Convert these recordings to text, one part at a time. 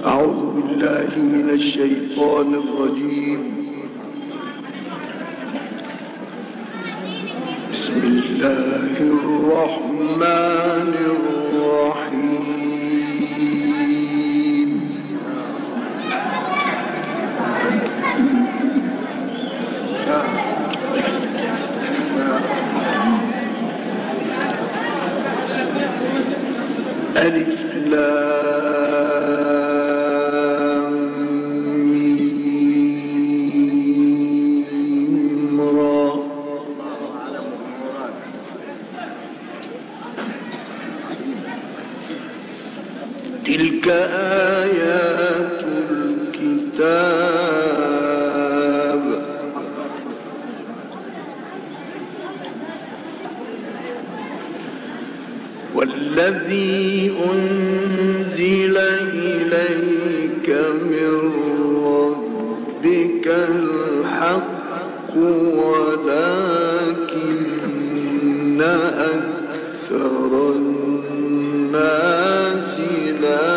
أعوذ بالله من الشيطان الرجيم. بسم الله الرحمن الرحيم. ألف لام ميم را. تلك آيات الكتاب والذي أنزل إليك من ربك الحق ولكن أكثر الناس لا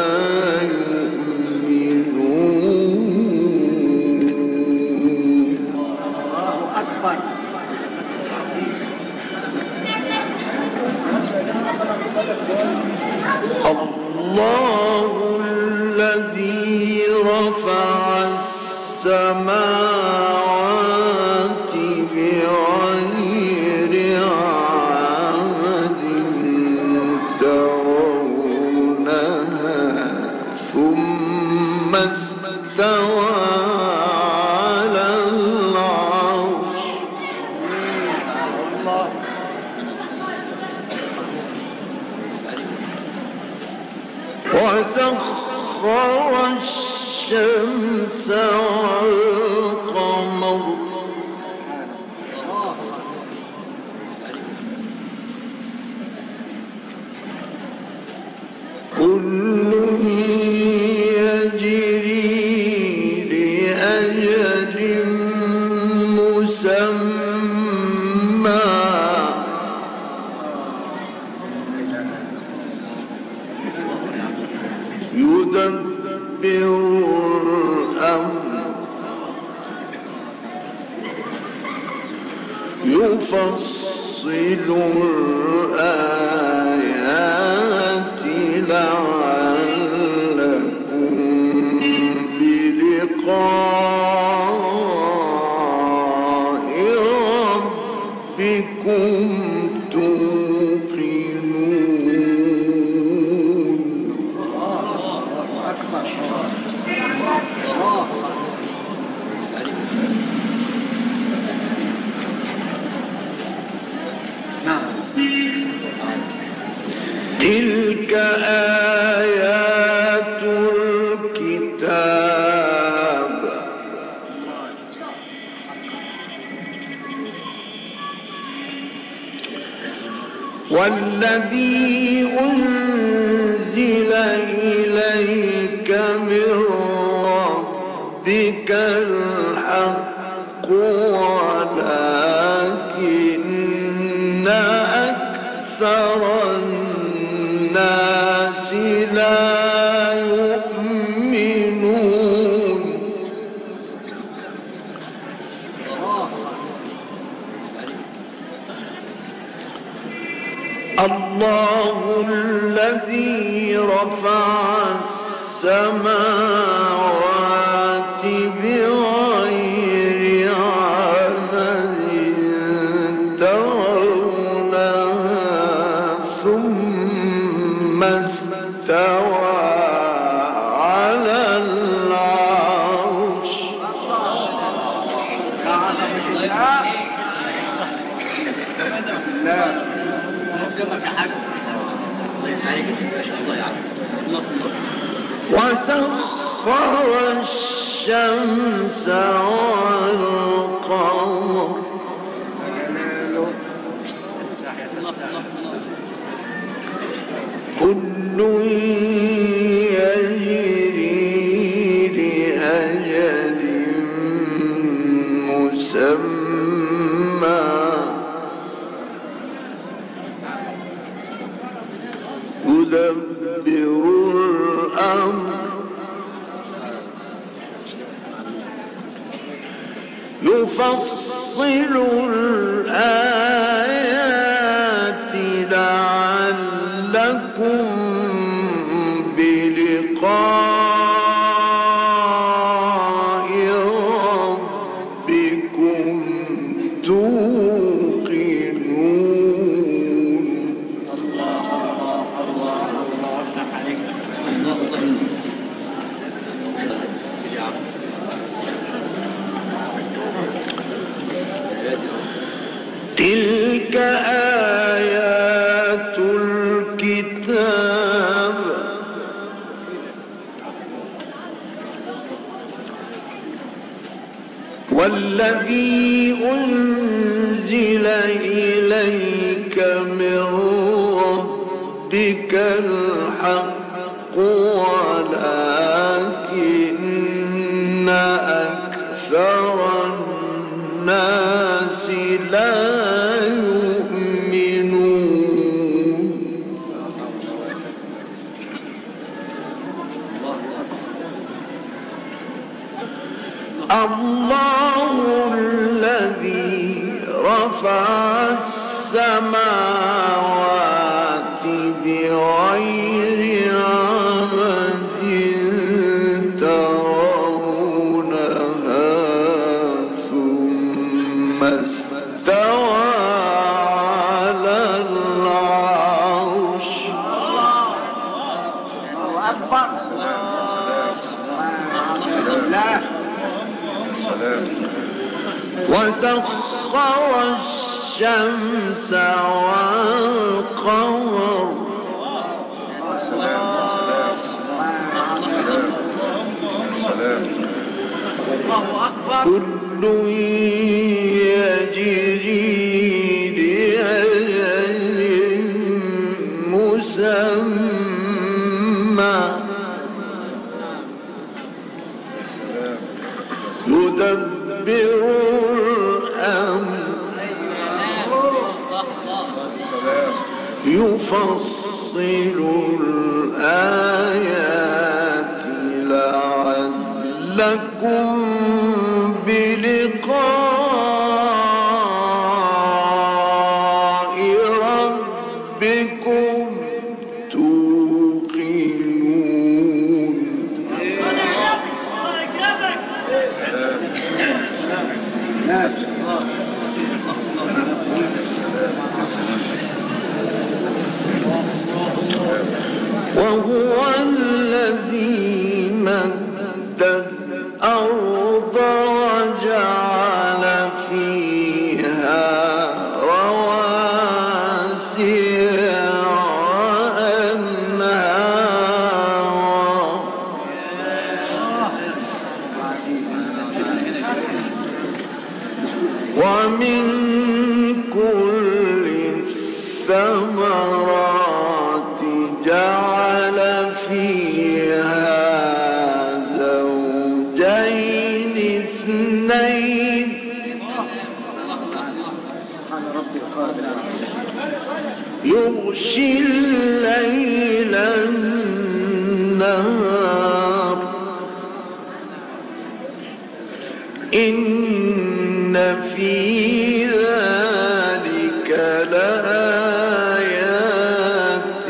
يؤمنون. الله أكبر. الله الذي رفع السماوات بغير عمد ترونها ثم استوى على العرش. وسخر الشمس والقمر كل يجري لأجل مسمى يدبر الأمر يفصل الآيات لعلكم بلقاء ربكم توقنون. تلك آيات الكتاب والذي أنزل إليك من ربك الحق ولكن أكثر الناس لا يؤمنون. الله الذي رفع السماوات بغير عمد ترونها ثم استوى على العرش. وسخر الشمس والقمر كل يجري لأجل مسمى يدبر الأمر يفصل الآيات لعلكم بلقاء ربكم توقنون. تلك آيات الكتاب والذي أنزل إليك من ربك الحق ولكن أكثر الناس لا يؤمنون. الله الذي رفع السماوات بغير عمد ترونها ثم استوى على العرش. وسخر الشمس والقمر كل يجري لأجل مسمى يدبر الأمر يفصل الآيات لعلكم بلقاء ربكم توقنون. وهو الذي مد الأرض وجعل فيها رواسي وأنهارا ومن كل الثمرات جعل فيها زوجين اثنين يغشي الليل النهار إن في ذلك لآيات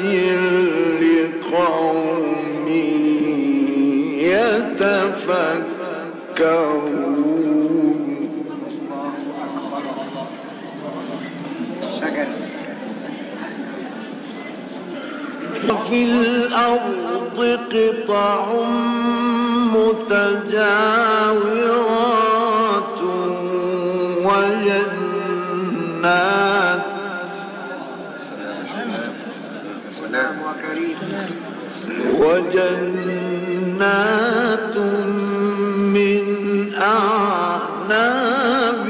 لقوم يتفكرون. وفي الأرض قطع متجاورات وجنات من أعناب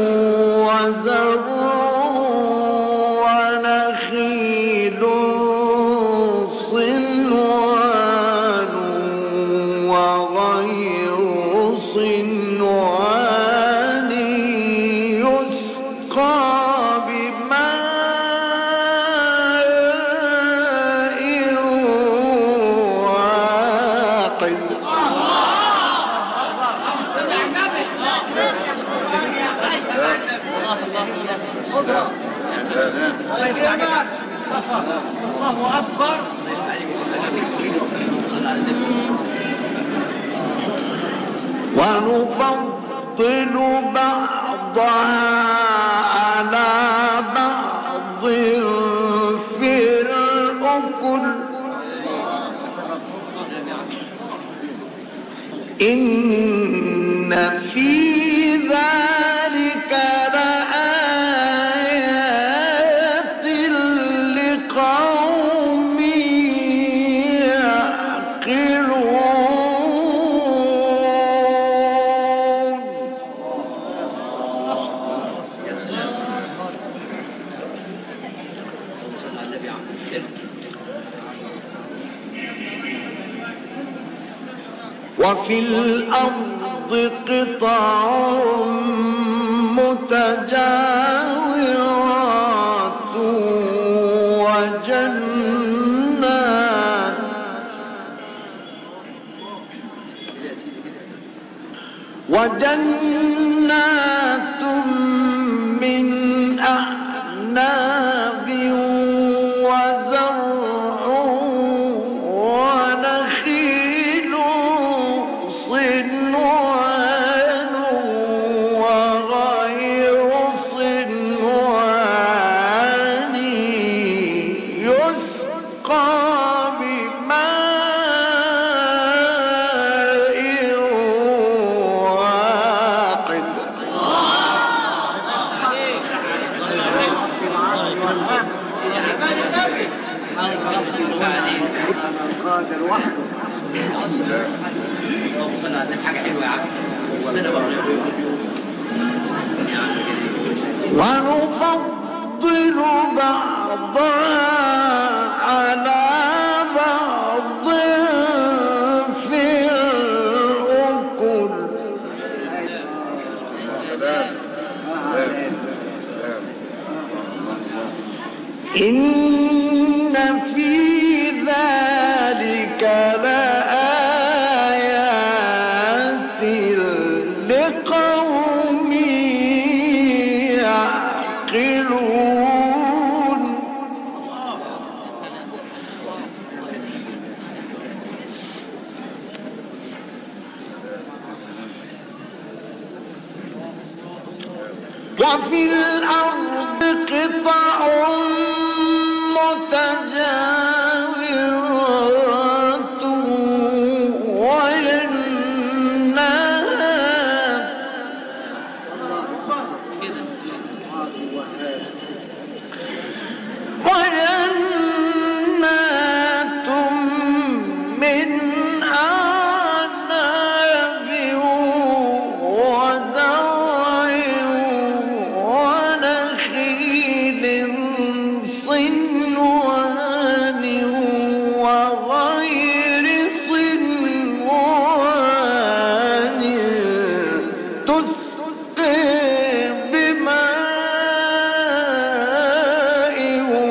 وزرع ونخيل صنوان وغير صنوان يسقى الله أكبر. ونفضل بعضها على بعض في الأكل إن في ذلك لآيات لقوم وفي الأرض قطع متجاورات وجنات من أعناب وزرع ونخيل صنوان وغير صنوان يسقى بماء واحد القادر وحده. وصلنا عندنا حاجة حلوة يا عم. ونفضل بعضها على بعض في الأكل إن في ذلك لآيات لقوم يعقلون وفي الأرض قطع متجاورات وجنات من أعناب وزرع ونخيل صنوان وغير صنوان تسقى بماء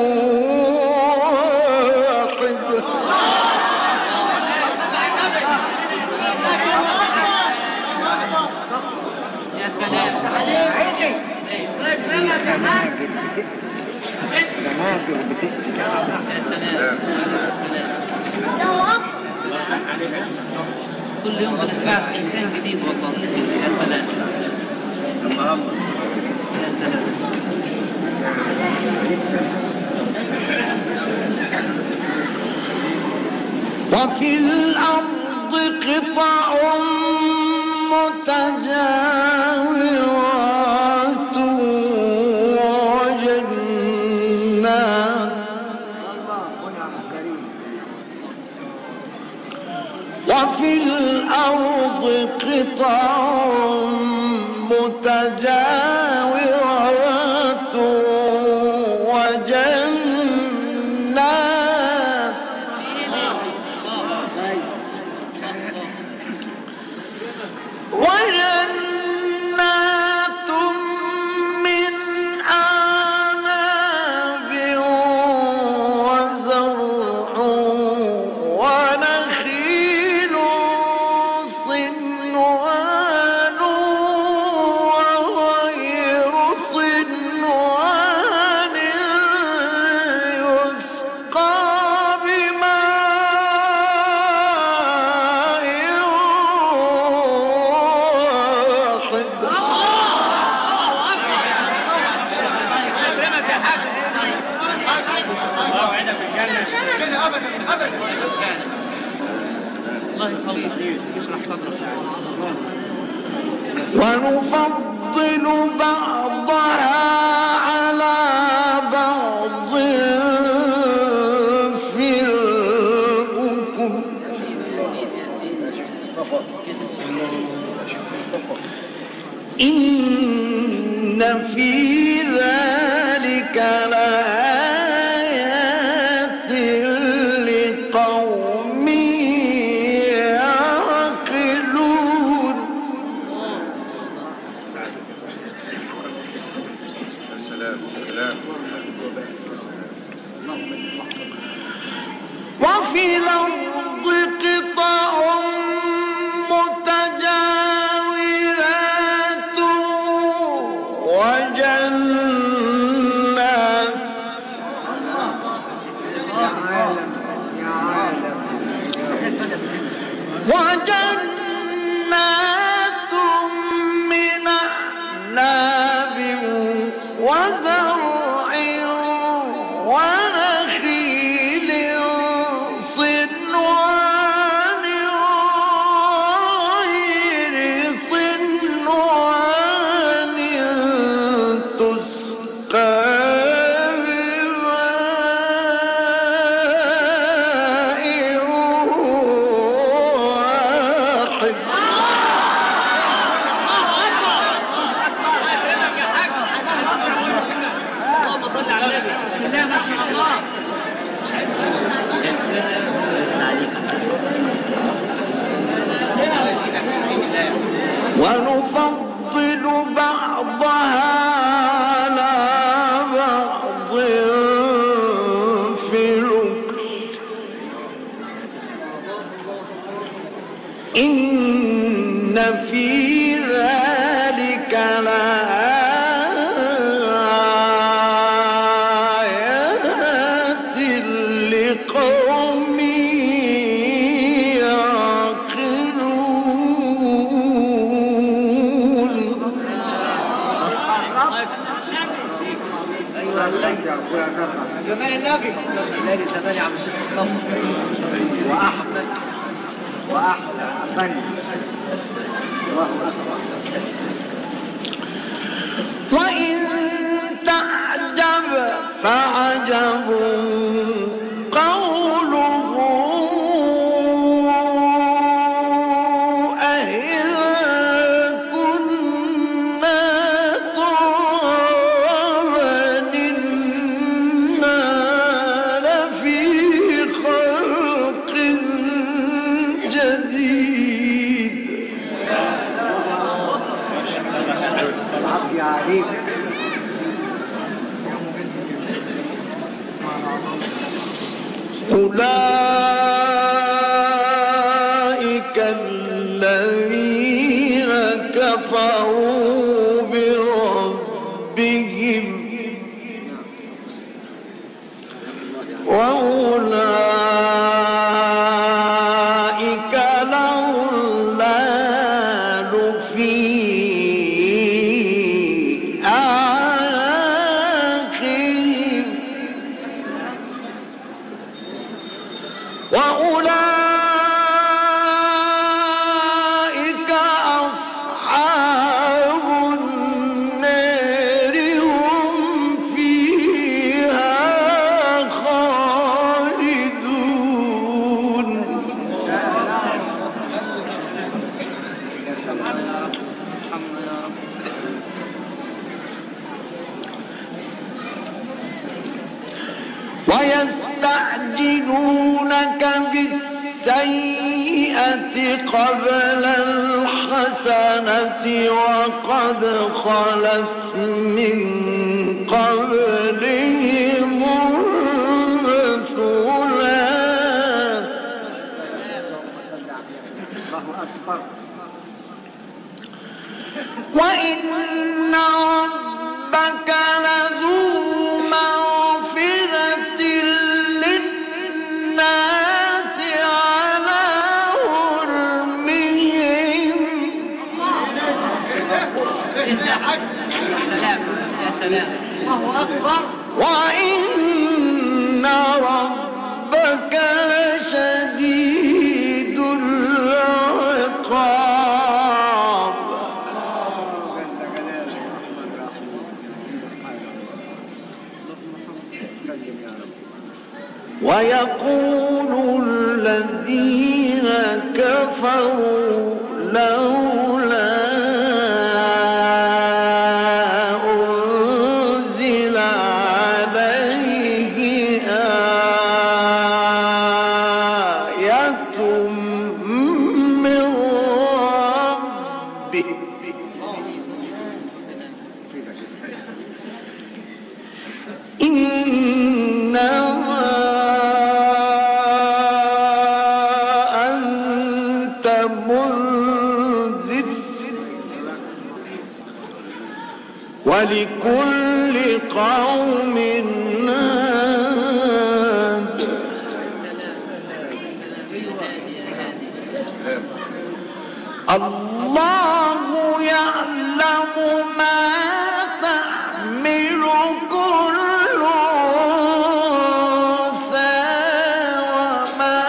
كل يوم بنتبع في إنسان جديد والله. يا سلام. وفي الأرض قطع متجاورات وفي الأرض قطع متجاورات وجنات من أعناب وزرع ونخيل صنوان وغير صنوان ونفضل بعضها على بعض في الأكل إن في ذلك لآيات لقوم يعقلون. وفي الأرض قطع متجاورات وجنات من أعناب وزرع ونخيل صنوان غير صنوان تسقى بماء واحد. ونفضل بعضها على بعض في الأكل إن في ذلك لآيات لقوم جمال النبي ليلة زمان يا عم الشيخ مصطفى وأحمد وأحلى فن. الله أكبر. وإن تعجب فعجب قوله أإذا كنا ترابا إنا لفي خلق جديد. العافية عليك. أولئك الذين كفروا بربهم وأولئك الأغلال في أعناقهم وأولئك أصحاب النار هم فيها خالدون. ويستعجلونك بالسيئة قبل الحسنة وقد خلت من قبلهم الرسلات وإن ربك لذو مغفرة للناس على ظلمهم الله أكبر. وإن ربك لشديد ويقول الذين كفروا لولا أنزل عليه آية من ربه إنما أنت منذر ولكل قوم هاد الله يعلم ما تحمل كل أنثى وما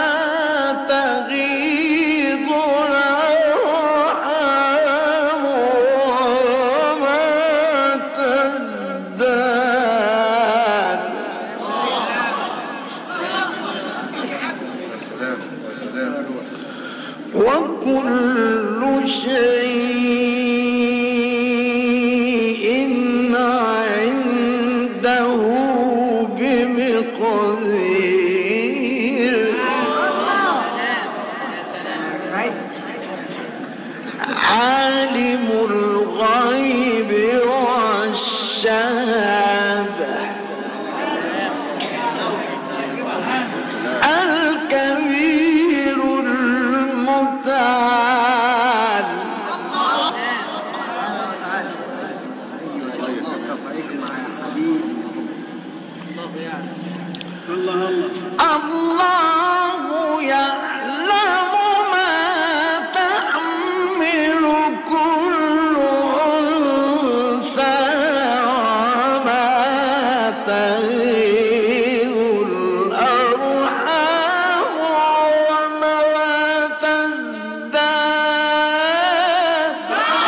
تغيض الأرحام وما تزداد وكل شيء عنده بمقدار عالم الغيب والشهادة الكبير المتعال الله يعلم ما تحمل كل أنثى وما تغيض الأرحام وما تزداد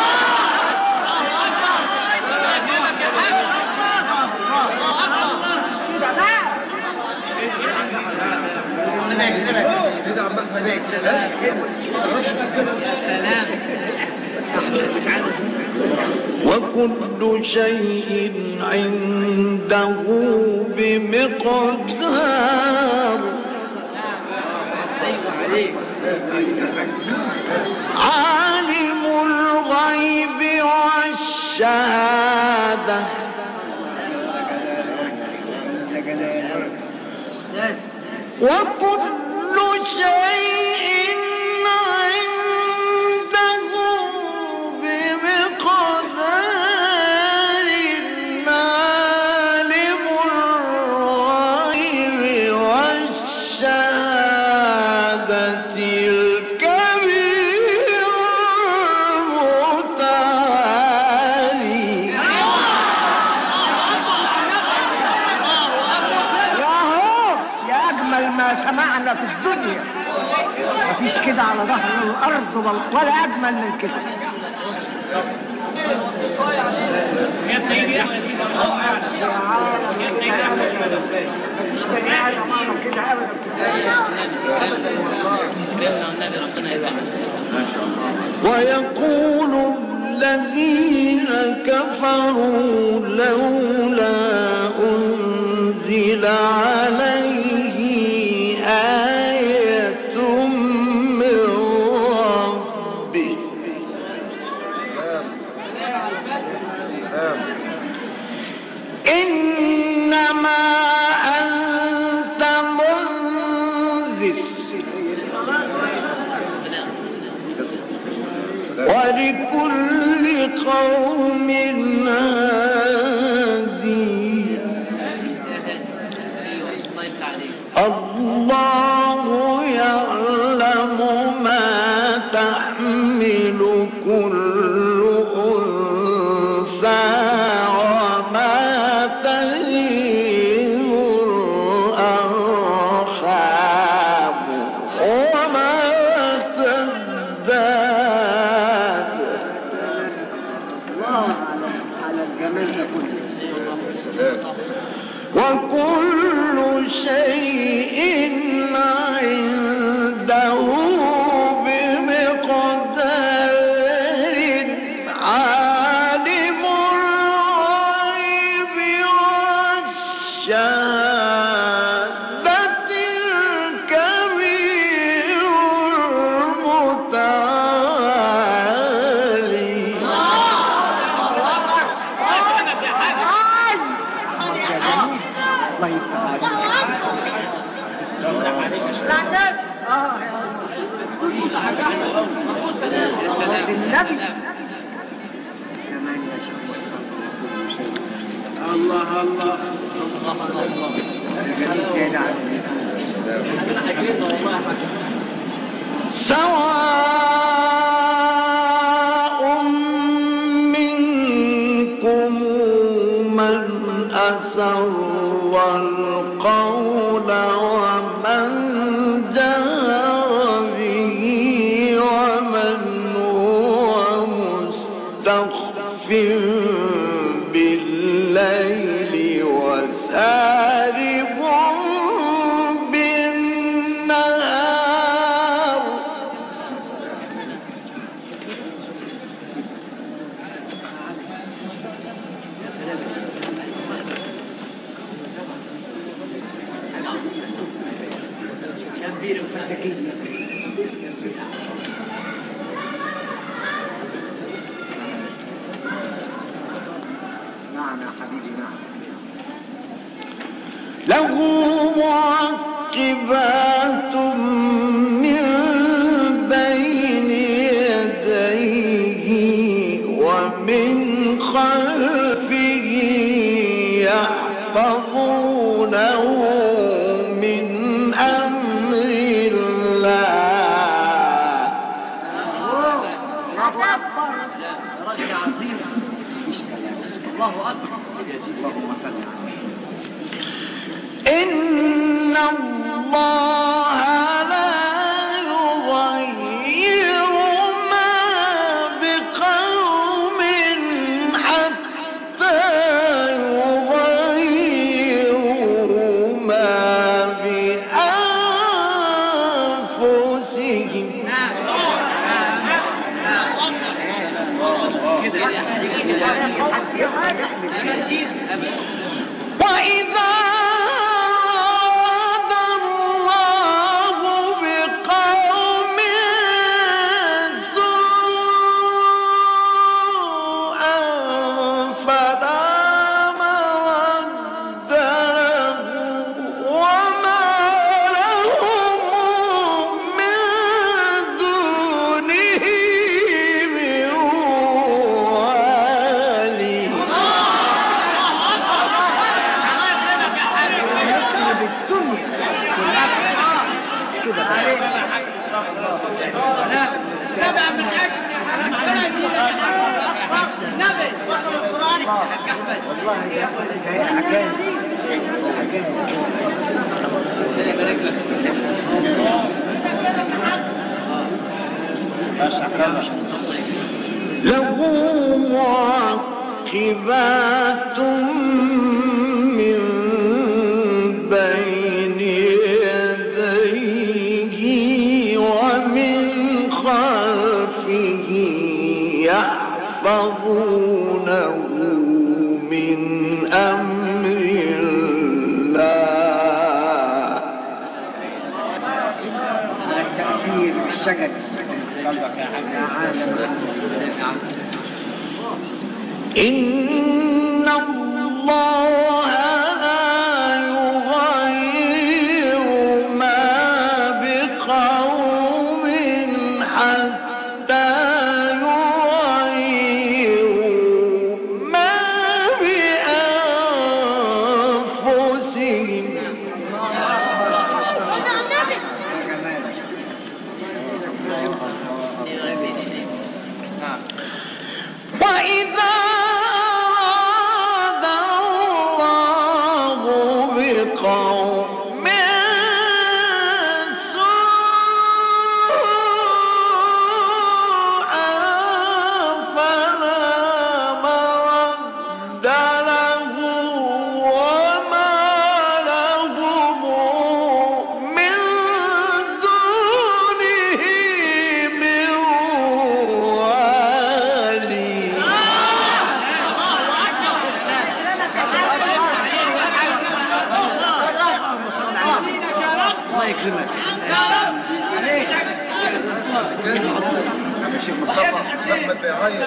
وكل شيء عنده بمقدار عالم الغيب والشهادة وكل شيء عنده بمقدار عالم الغيب والشهادة الكبير المتعالي يا أجمل ما سمعنا في الدنيا. مفيش كده على ظهر الأرض ولا أجمل من كده. مفيش بني آدم عمل كده أبدا. ويقول الذين كفروا لولا أنزل عليه آية من ربه إنما أنت منذر ولكل قوم هادي الله يعلم ما تحمل كل أنثى وما تغيض الأرحام وما تزداد على الجمال كله. وكل شيء بالنبي كمان يا شيخ الله الله سواء منكم من أسر القول ومن جهر به ومن هو مستخف بالليل وسارب بالنهار نعم يا حبيبي نعم له معقبات من بين يديه ومن خلفه يحفظونه من أمر الله الله أكبر رجل عظيم الله أكبر يزيد اللهم صل إن الله لا يغير ما بقوم حتى يغيروا ما بأنفسهم وإذا أراد الله بقوم سوءا فلا مرد له وما لهم من دونه من والي له معقبات من بين يديه ومن خلفه يحفظونه من أمر الله التأثير بالشجر قلبك يا عالم إن الله لا يغير ما بقوم حتى يغيروا ما بأنفسهم وإذا أراد الله بقوم سوءا فلا مرد له وما لهم من دونه من والي الله يكرمك الشيخ مصطفى احمد بيغير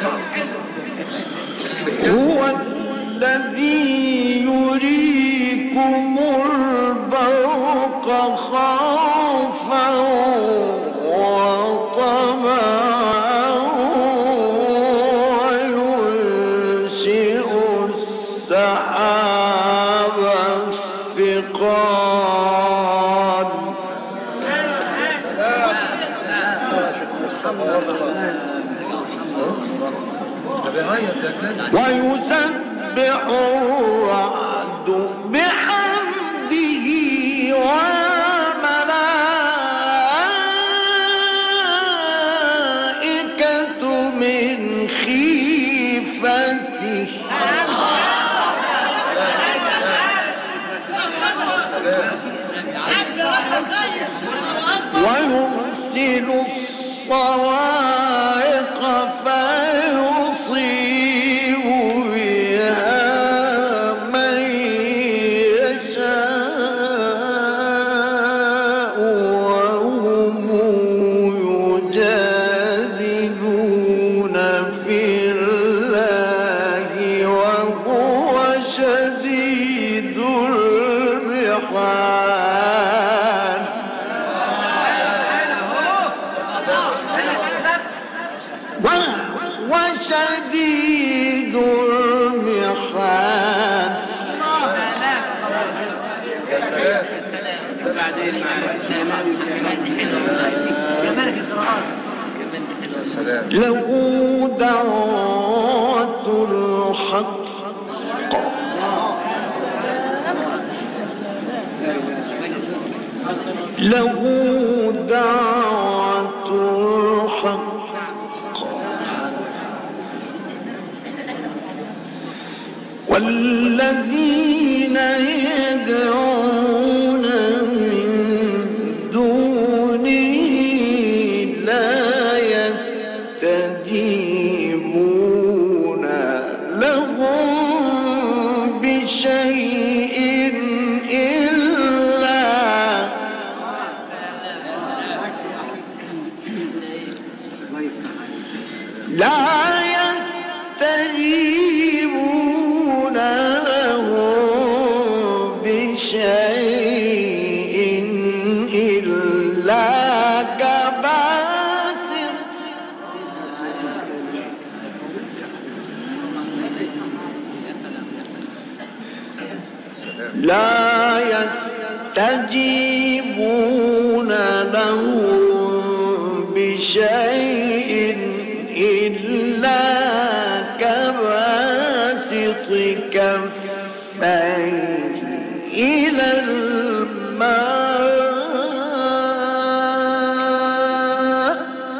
هو الذي يريكم البرق خوفا وطمعا ويسبح الرعد بحمده والملائكة من خيفته ويرسل الصواعق فيصيب بها من يشاء وهم يجادلون في الله وهو شديد المحال وشديد المحال له دعوة الحق له دعوة الحق والذين يدعون من دونه لا يستجيبون لهم بشيء إلا لا يستجيبون له بشيء إلا كباسط كفيه إلى الماء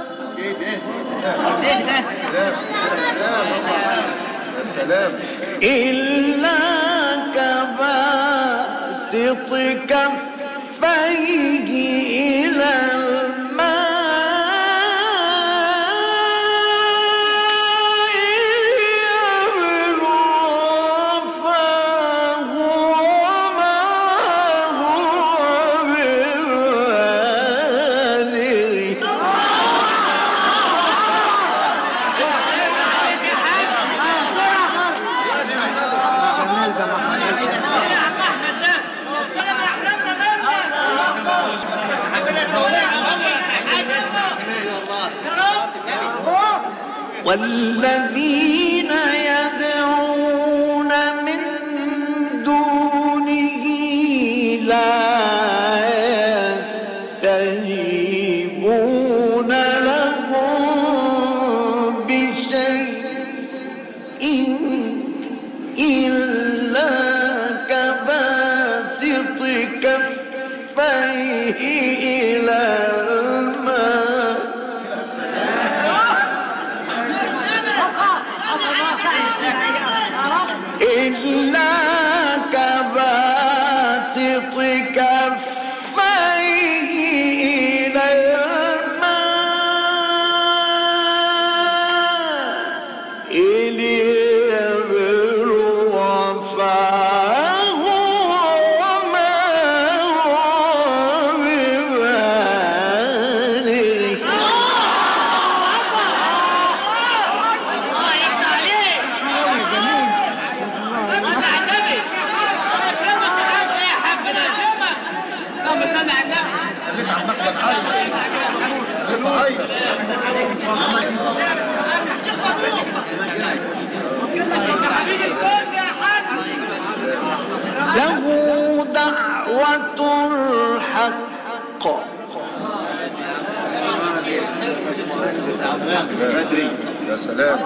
إلا كباسط كفيه إلى الماء يبلغ فاه وما هو ببالغه والذين يدعون من دونه لا يستجيبون لهم بشيء إلا كباسط كفيه إلى الماء إلا كباسط كفيه إلى الماء ليبلغ فاه وما هو ببالغه له دعوة الحق يا سلام.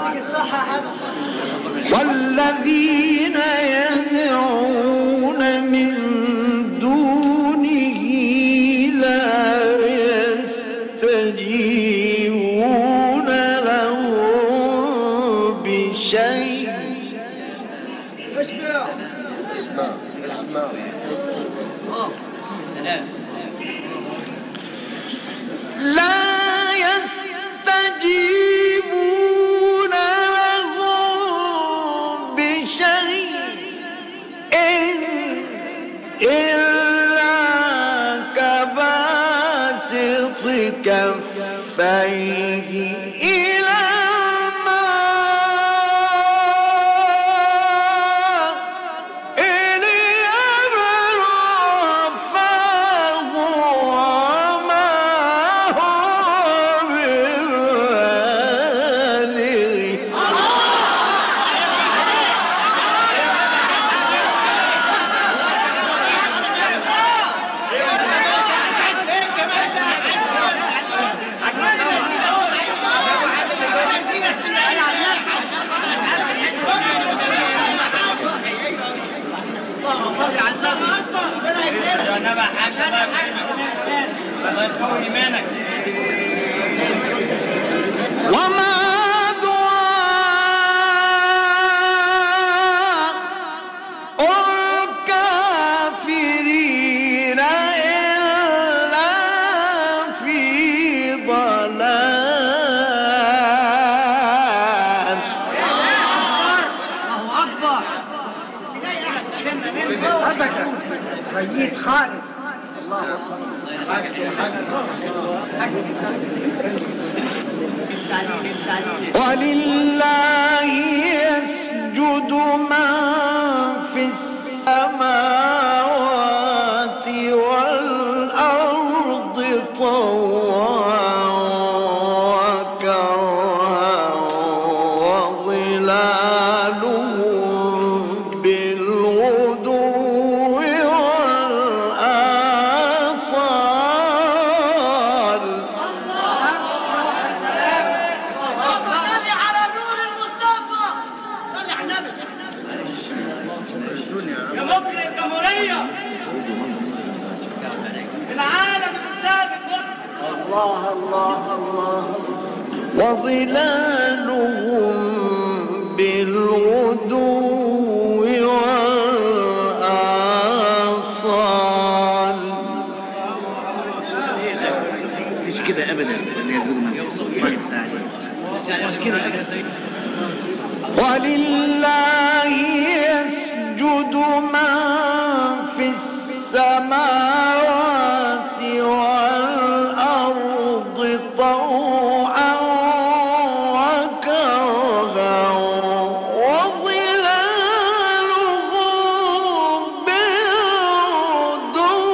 والذين يدعون من دونه لا يستجيبون له بشيء. اسمع لا يستجيبون له بشيء إلا كباسط كفيه إلى وما دعاء الكافرين إلا في ضلال. الله أكبر. سيد خالد. ولله يسجد من في السماوات والأرض طوعا وكرها وظلالهم بالغدو وظلالهم بالغدو والآصال. مش كده أبدا اللي يزول من مش كده أبدا. ولله يسجد من في السماوات والأرض طوعا وكرها وظلالهم بالغدو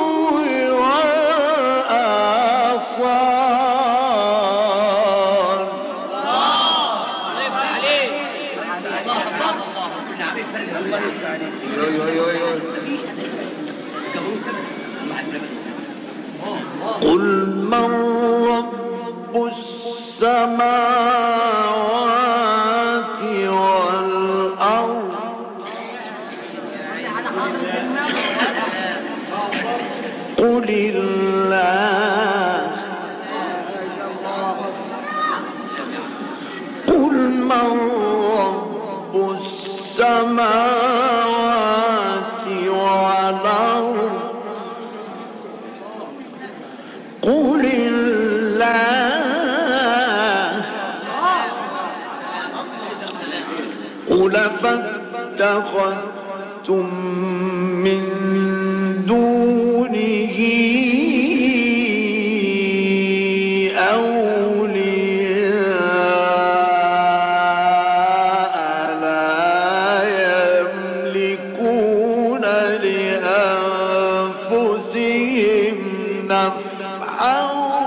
والآصال. قل من رب السماوات والأرض قل الله. قل من رب السماوات والأرض قل الله. قل فاتخذتم من دونه أولياء لا يملكون لأنفسهم نفعا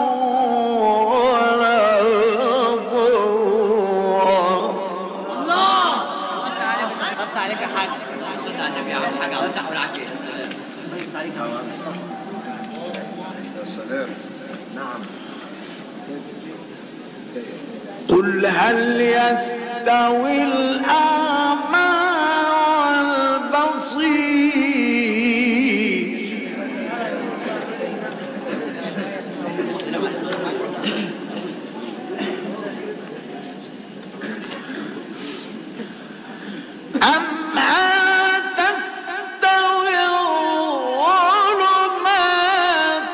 ولا ضرا. خفت عليك يا حاج. صدق على النبي عمل حاجه او تحول عليك. يا سلام. نعم. قل هل يستوي الأعمى والبصير أم هل تستوي الظلمات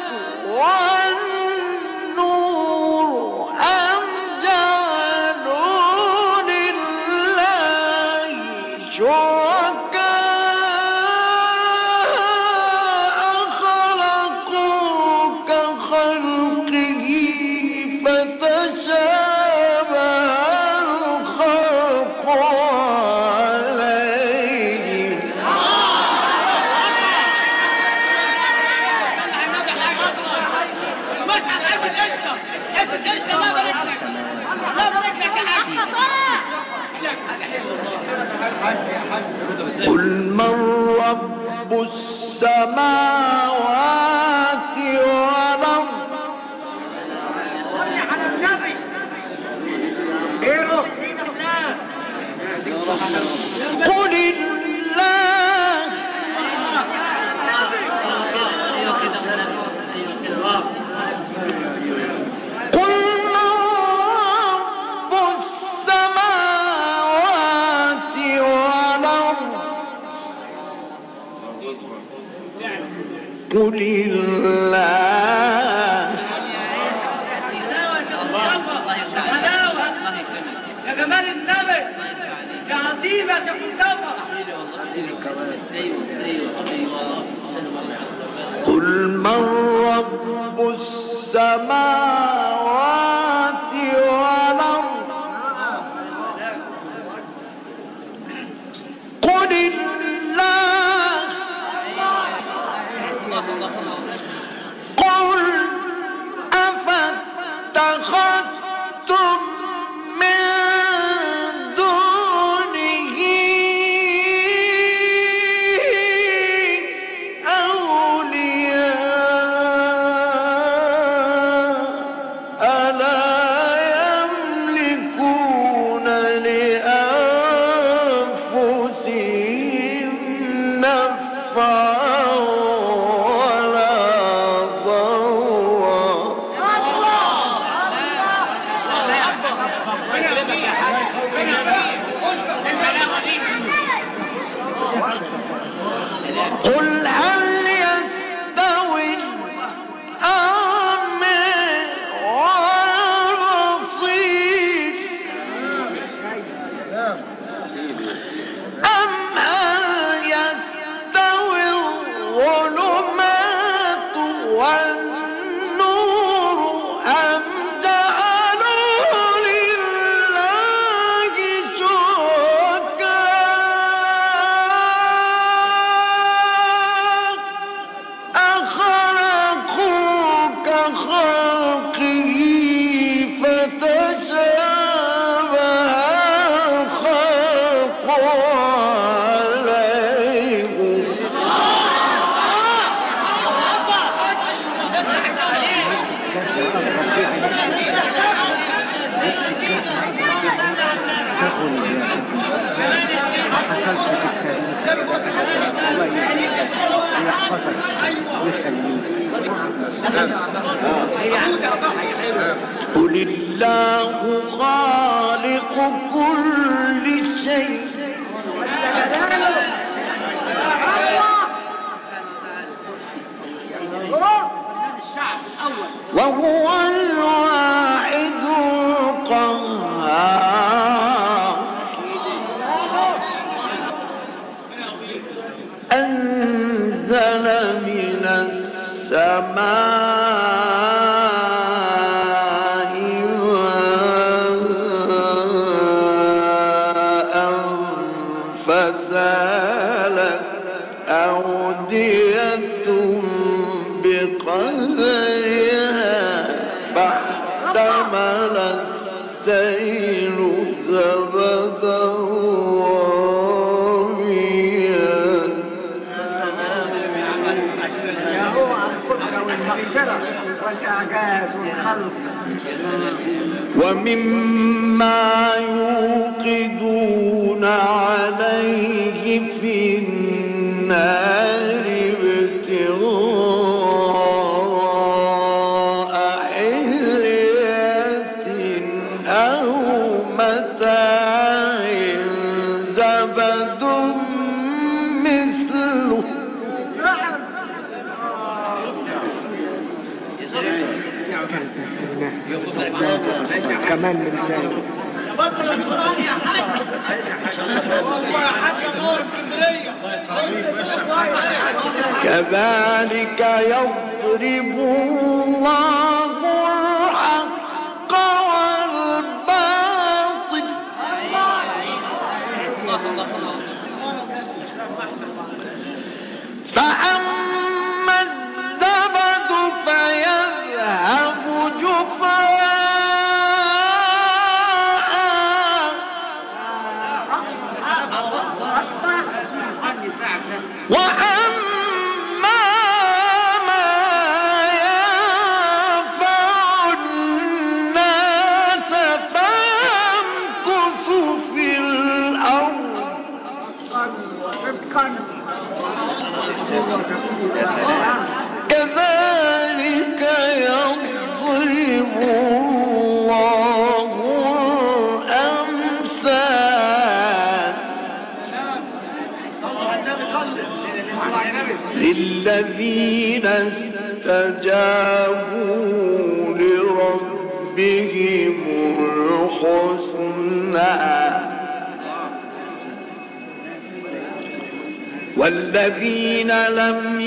والنور أم جعلوا لله شركاء خلقوا كخلقه فتشابه الخلق عليهم قل من رب السماوات والأرض قل الله قل من رب السماوات والأرض قل الله يا جمال النبي يا عظيم يا شيخ مصطفى قل من رب السماوات والأرض قل الله قل أفاتخذتم من دونه أولياء ألا يملكون لأنفسهم نفعا ولا ضرا قل هل يستوي الأعمى والبصير أم هل يستوي الظلمات والنور أم جعلوا لله شركاء أخلقوا كخلقه فتشابه الخلق عليهم قل الله خالق كل شيء وهو الواحد القهار أنزل من السماء ماء فسالت أودية بقدرها فاحتمل السيل زبدا رابيا يا هو القدرة والمغفرة والإعجاز والخلق ومما يوقدون عليه في النار ابتغاء حلية أو متاع زبد مثله كمان من ذلك كذلك يضرب الله الحق والباطل فأما الزبد فيذهب جفاء وأما ما ينفع الناس فيمكث في الأرض كذلك يضرب الله الأمثال للذين استجابوا لربهم الحسنى والذين لم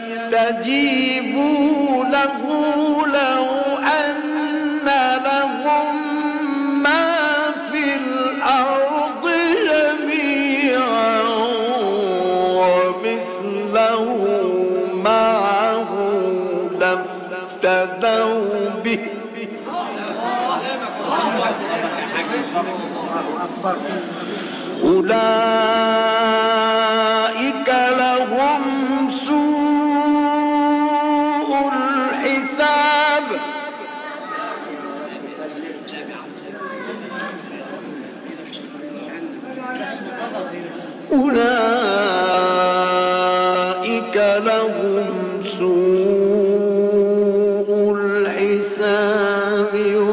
يستجيبوا له لو أن لهم ما في الأرض جميعا ومثله معه لافتدوا به أولئك لهم سوء الحساب أولئك لهم سوء الحساب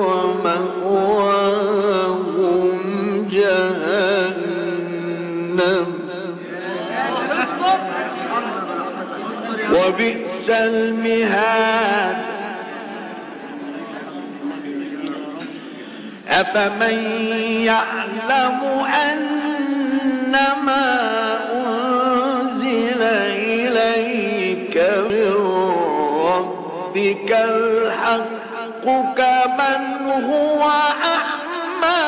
ومأواهم جهنم وبئس المهاد أفمن يعلم أنما أنزل إليك من ربك الحق كمن هو أعمى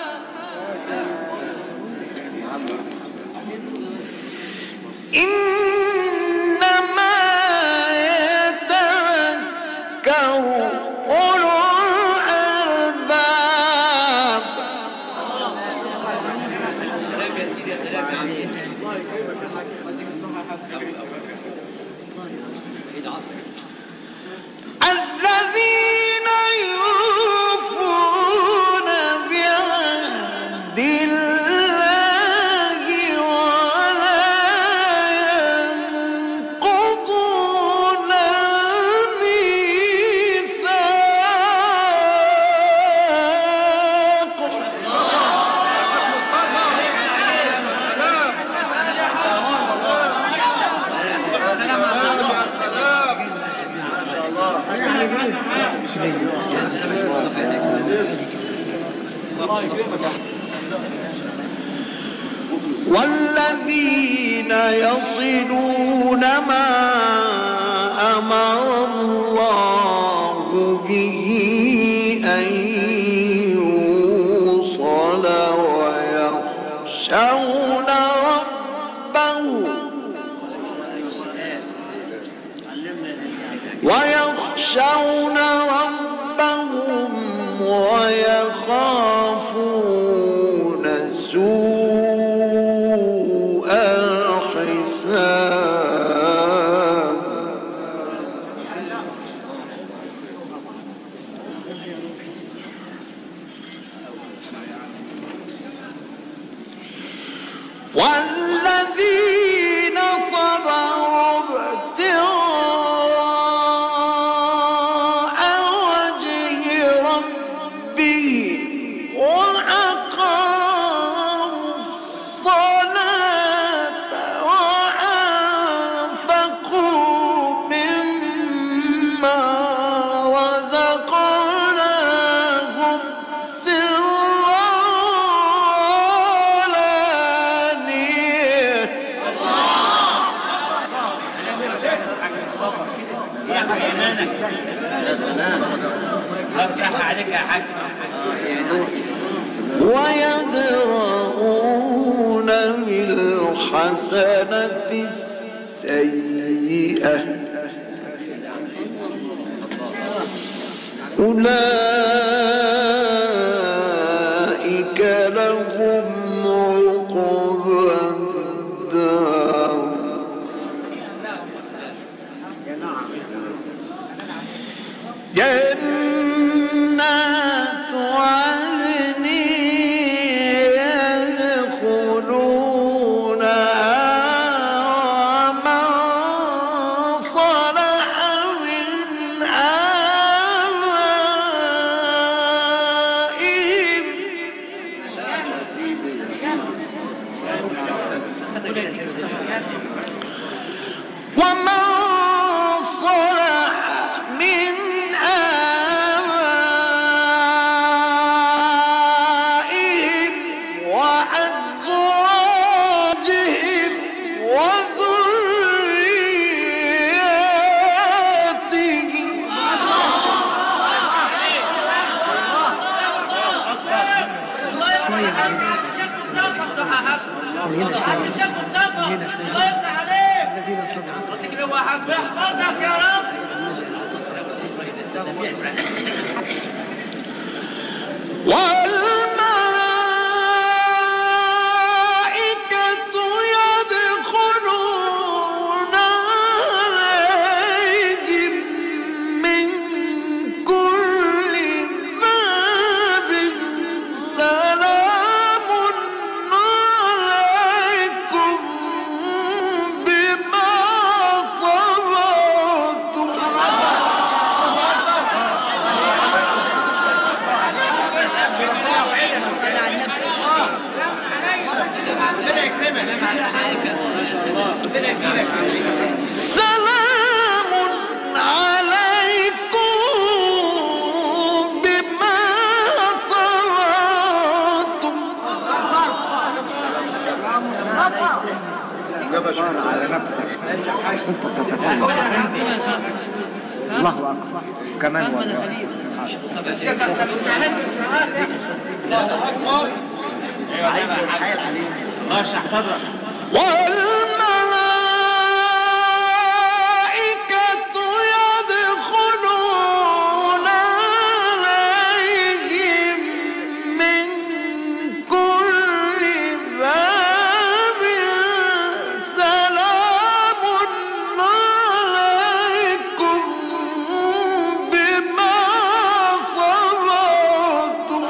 إنما يتذكر أولو الألباب الذين يوفون بعهد الله ولا ينقضون والذين يصلون ما أمر الله به أن يوصل ويخشون ربهم ويخافون سوء الحساب والذين صبروا ابتغاء وجه ربهم وأقاموا الصلاة وأنفقوا مما رزقناهم سرا وعلانية. ويدرؤون بالحسنة السيئة أولئك لهم عقبى الدار جنات عدن يدخلونها ومن صلح من آبائهم ومن صلح من آبائهم وأزواجهم وذرياتهم والملائكة يدخلون عليهم من كل باب سلام عليكم بما صبرتم سلام عليكم بما صبرتم الله أكبر كمان والله. والملائكة يدخلون عليهم من كل باب سلام عليكم بما صبرتم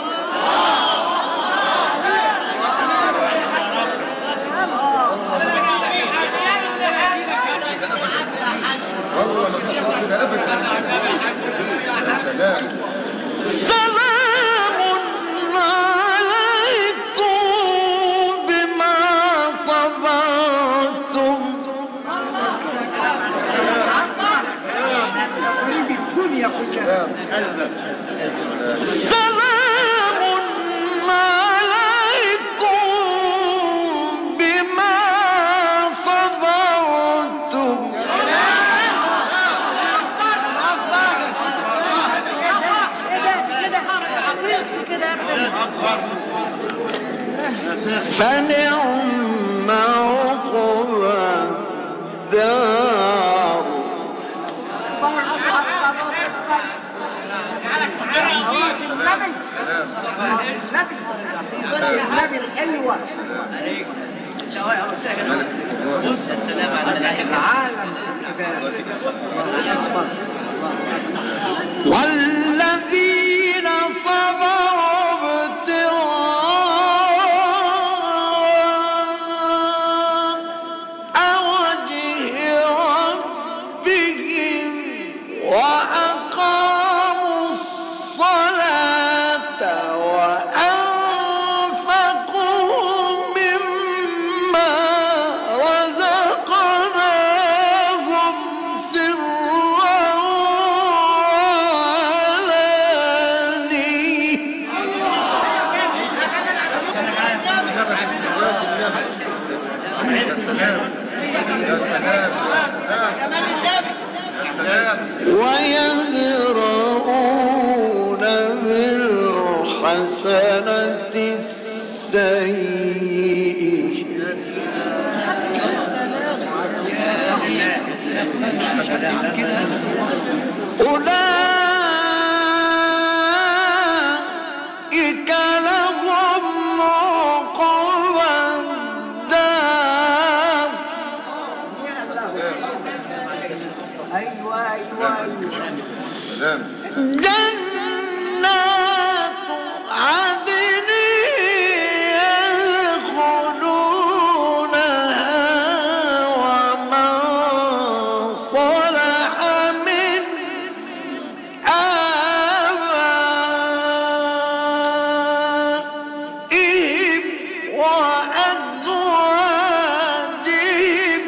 والله ما تصرفنا ابدا. يا سلام. سلام عليكم بما صبرتم سلام. سلام عليكم بما صبرتم فنعم عقبى الدار. النبي الحلوة والذين صبروا ابتغاء يا سلام يا سلام يا سلام. ويدرؤون بالحسنة السيئة أولئك لهم عقبى الدار سلام. جنات عدن يدخلونها ومن صلح من آبائهم وأزواجهم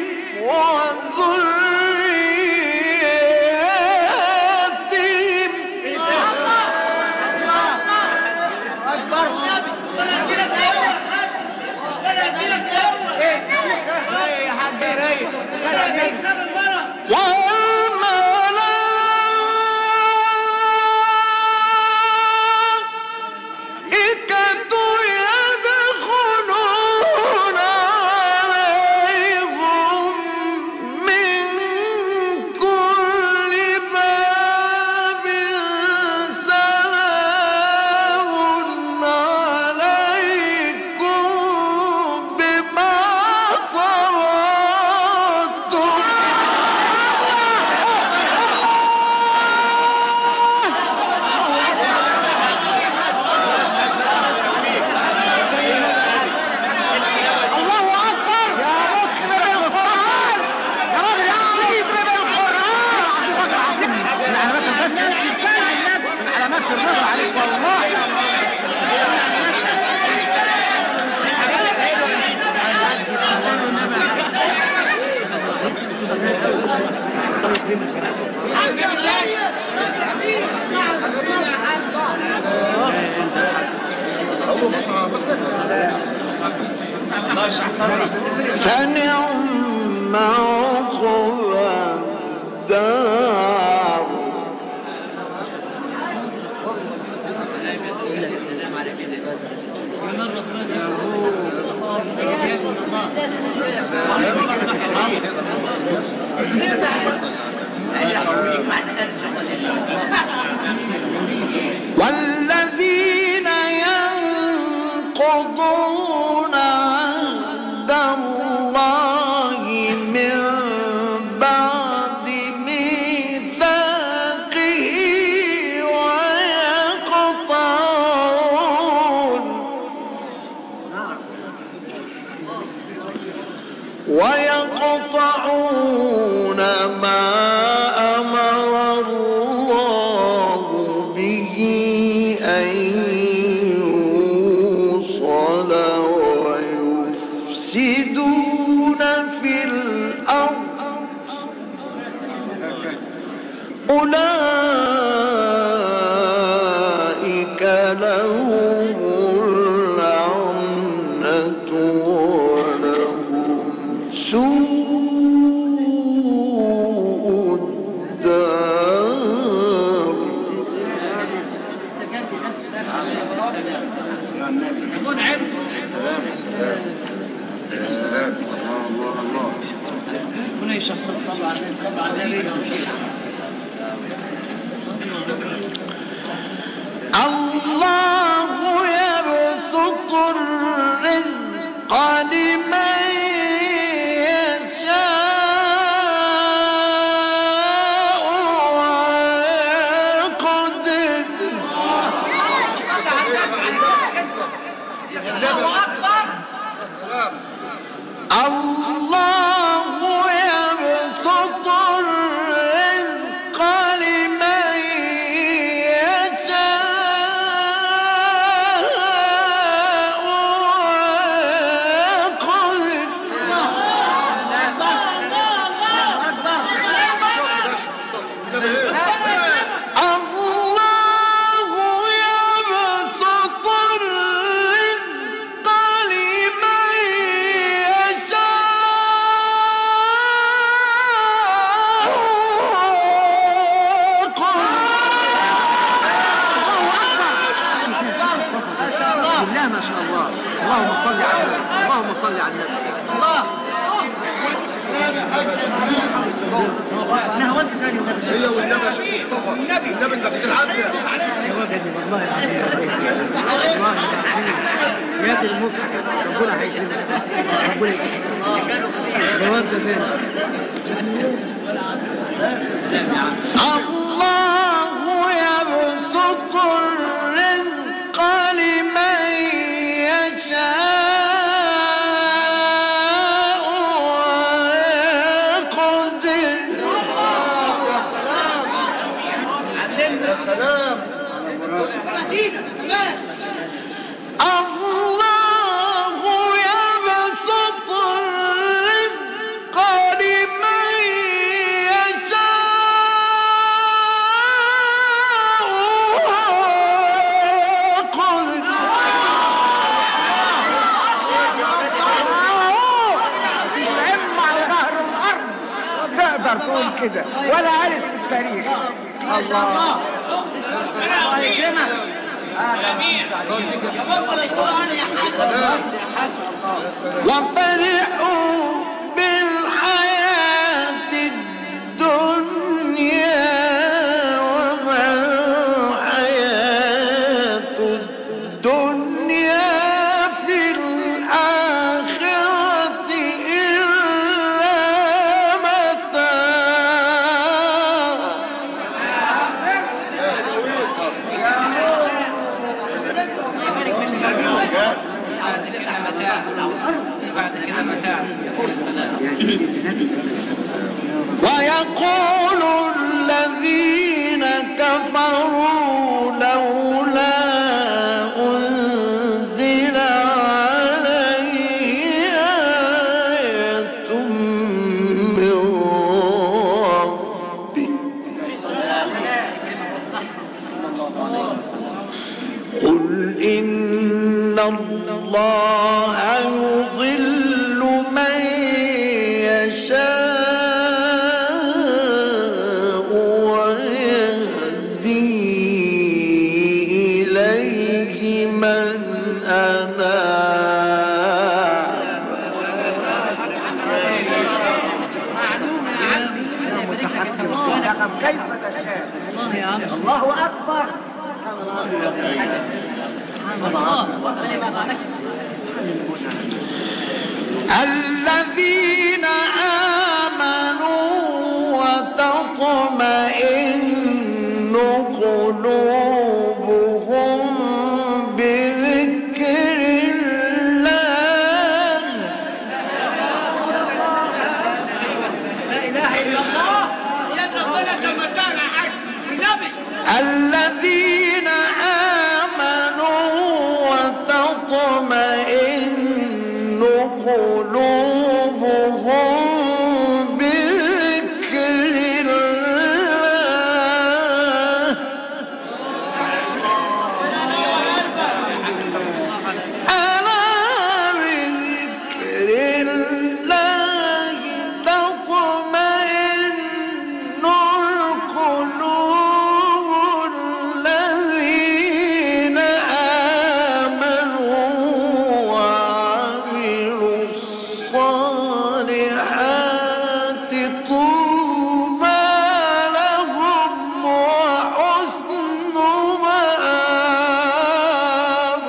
وذرياتهم والملائكة يدخلون عليهم من كل باب سلام عليكم بما صبرتم الله أكبر يا مسلم القرآن يا راجل يا عظيم بالقرآن من علامات الرضا عليك والله فنعم عقبى الدار والذين ينقضون عهد الله من بعد ميثاقه ويقطعون ما أمر الله به أن يوصل ويفسدون في الأرض أولئك لهم اللعنة ولهم سوء الدار يا سلام. الله الله. هنا شخص طبعا الله يبسط الرزق لمن يشاء ويقدر الله يبسط الرزق لمن يشاء ويقدر الله يبسط الرزق اللهم صل على النبي، اللهم صل على النبي. انا هودي ثاني هي والنبي يا شيخ مصطفى، النبي انت بتتعدى. والله العظيم والله العظيم يد المصحف ربنا هيكرمك، ربنا يكرمك. هودي ثاني. الله يبسط الرزق لمن يشاء ويقدر. يا سلام. الله يبسط الرزق لمن يشاء ويقدر. مفيش علم على ظهر الارض تقدر تقول كده ولا عارف التاريخ. الله وفرحوا بالحياة الدنيا وما الحياة الدنيا في الآخرة إلا متاع. ويقول الذين كفروا لولا أنزل عليه آية من ربه قل إن الله يضل من يشاء ويهدي إليه من أناب. متحكم كيف تشاء. الله أكبر. الذين آمنوا وتطمئن قلوبهم بذكر الله. لا إله إلا الله. الذين آمنوا وتطمئن قلوبهم بذكر الله. ألا بذكر الله تطمئن القلوب. الذين آمنوا وعملوا الصالحات طوبى لهم وحسن مآب.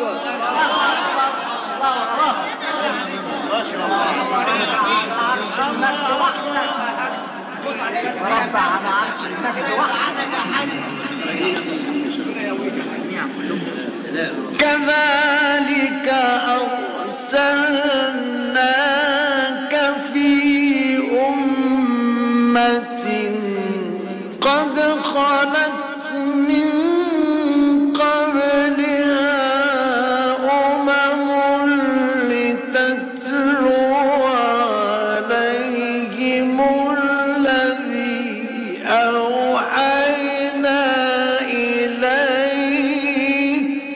ورفع على عرش المجد وحده. كذلك أرسلناك في أمة قد خلت من قبلها أمم لتتلو عليهم الذي أوحينا إليك.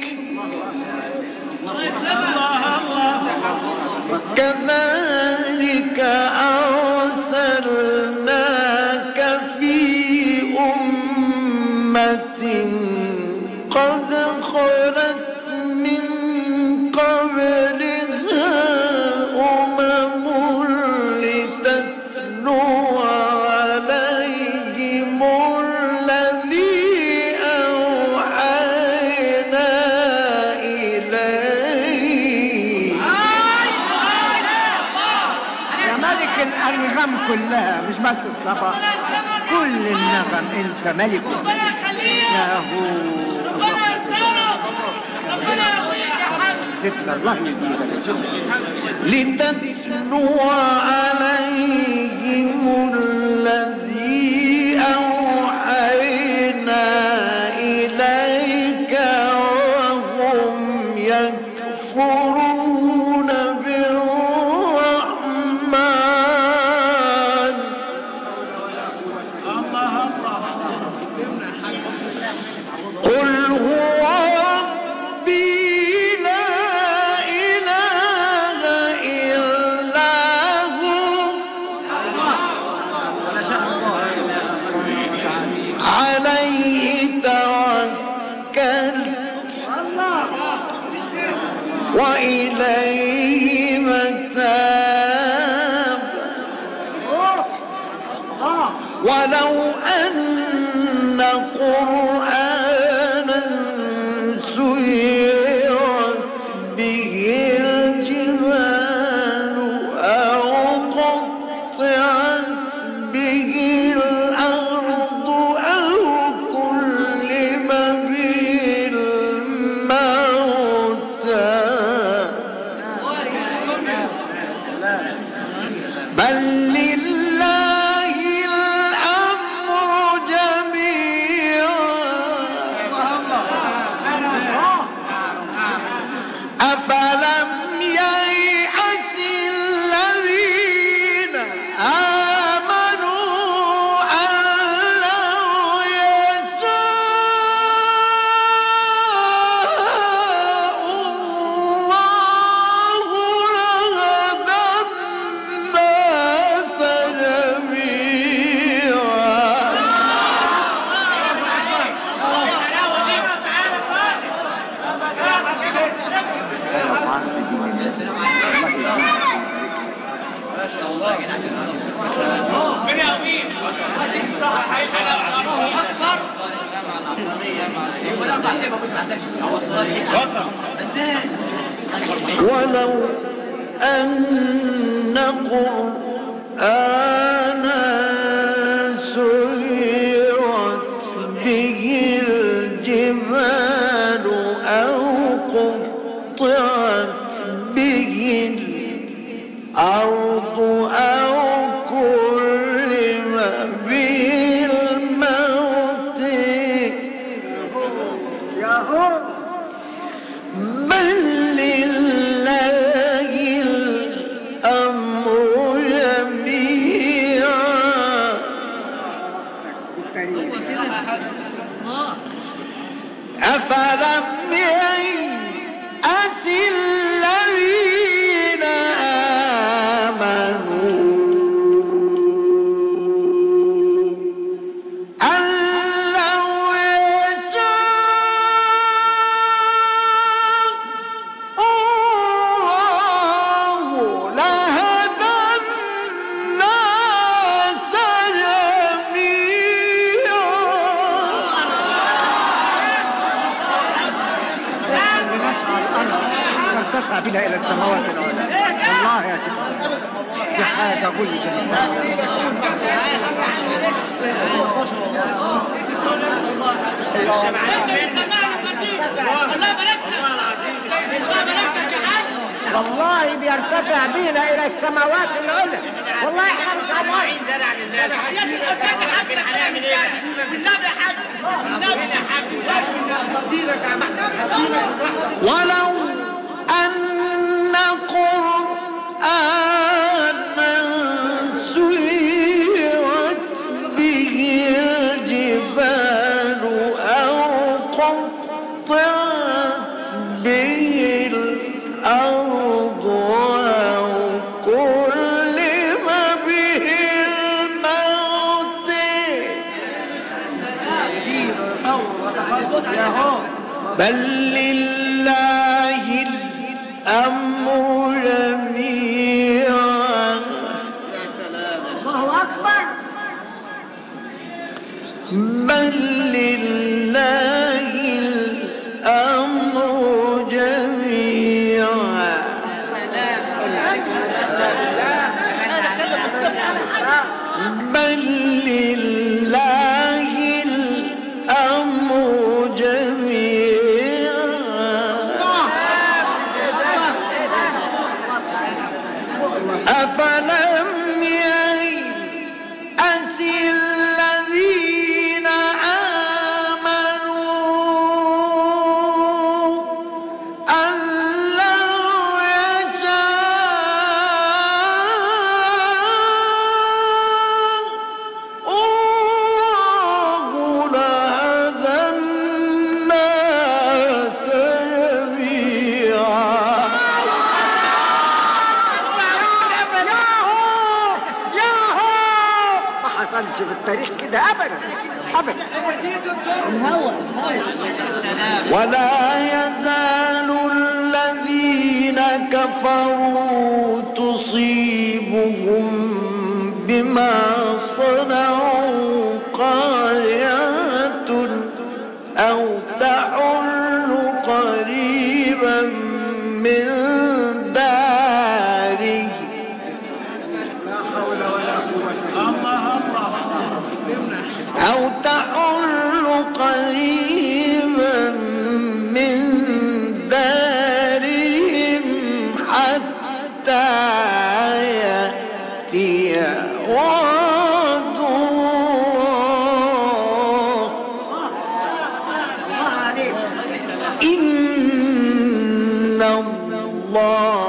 كذلك أرسلناك في أمة قد خلت من قبل ملك الأنغام كلها، مش بس الصبا، كل النغم انت ملكه. يا هو الله لتتلو عليهم الذي أوحينا إليك وهم يكفرون بالرحمن. قل هو ربي لا إله إلا هو عليه توكلت وإليه متاب. ولو أن قرآنا سيرت به الجبال أو قطعت به الأرض أو كلم به الموتى بل لله الأمر جميعا. أفلم ييأس الذين آمنوا أن لو يشاء الله لهدى الناس ولو أن قرآنا سيرت به الجبال أو قطعت به الأرض أو كلم به الموت بل لله الأمر جميعا. أفلم ييأس الذين آمنوا أن لو يشاء الله لهدى الناس ترتفع بنا إلى السماوات العلى. والله يا شيخ دي حاجة غلب والله بيرتفع بنا إلى السماوات العلى. والله احنا مش عارفين ولو أن قرآنا سيرت به الجبال أو قطعت به الأرض أو كلم به الموت بل لله الأمر جميعا. الله أكبر. بل لله الأمر جميعا. أفلم ييأس الذين آمنوا أن لو يشاء الله لهدى الناس جميعا. ما حصلش في التاريخ كده ابدا ابدا. ولا يزال الذين كفروا تصيبهم بما صنعوا قارعة أو تحل قريبا من داره أو تحل قريبا من دارهم حتى يأتي وعد الله إن الله